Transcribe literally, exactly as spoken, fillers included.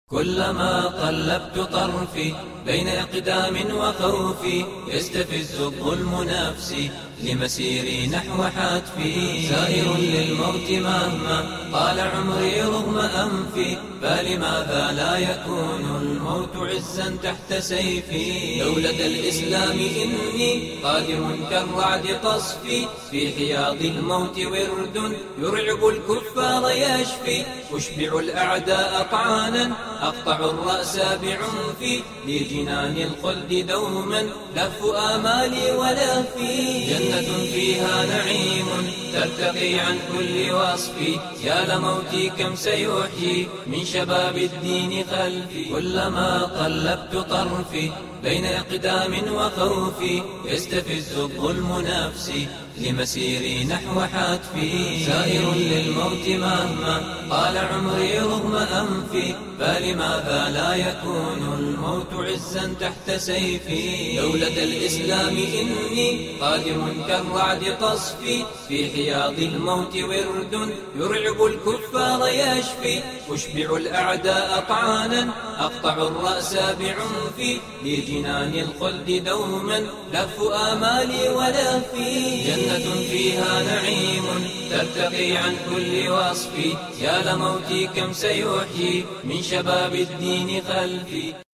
كلما قلبت طرفي بين إقدام وخوفي يستفز الظلم نفسي لمسيري نحو حتفي سائر للموت مهما طال عمري رغم أنفي فلماذا لا يكون الموت عزا تحت سيفي دولة الإسلام إني قادر كالرعد تصفي في حياض الموت ورد يرعب الكفار يشفي أشبع الأعداء طعانا أقطع الرأس بعنفي لجنان الخلد دوما لف آمالي ولفي جنة فيها نعيم ترتقي عن كل وصف يا لموتي كم سيحيي من شباب الدين خلفي كلما قلبت طرفي بين إقدام وخوفي يستفز الظلم نفسي لمسيري نحو حتفي سائر للموت مهما طال عمري رغم أنفي فلماذا لا يكون الموت عزا تحت سيفي دولة الإسلام إني قادر كالرعد تصفي في حياض الموت ورد يرعب الكفار يشفي أشبع الأعداء طعانا أقطع الرأس بعنفي لجنان الخلد دوما لف آمالي ولفي جنة فيها نعيم ترتقي عن كل وصف يا لموتي كم سيحيي من شباب الدين خلفي.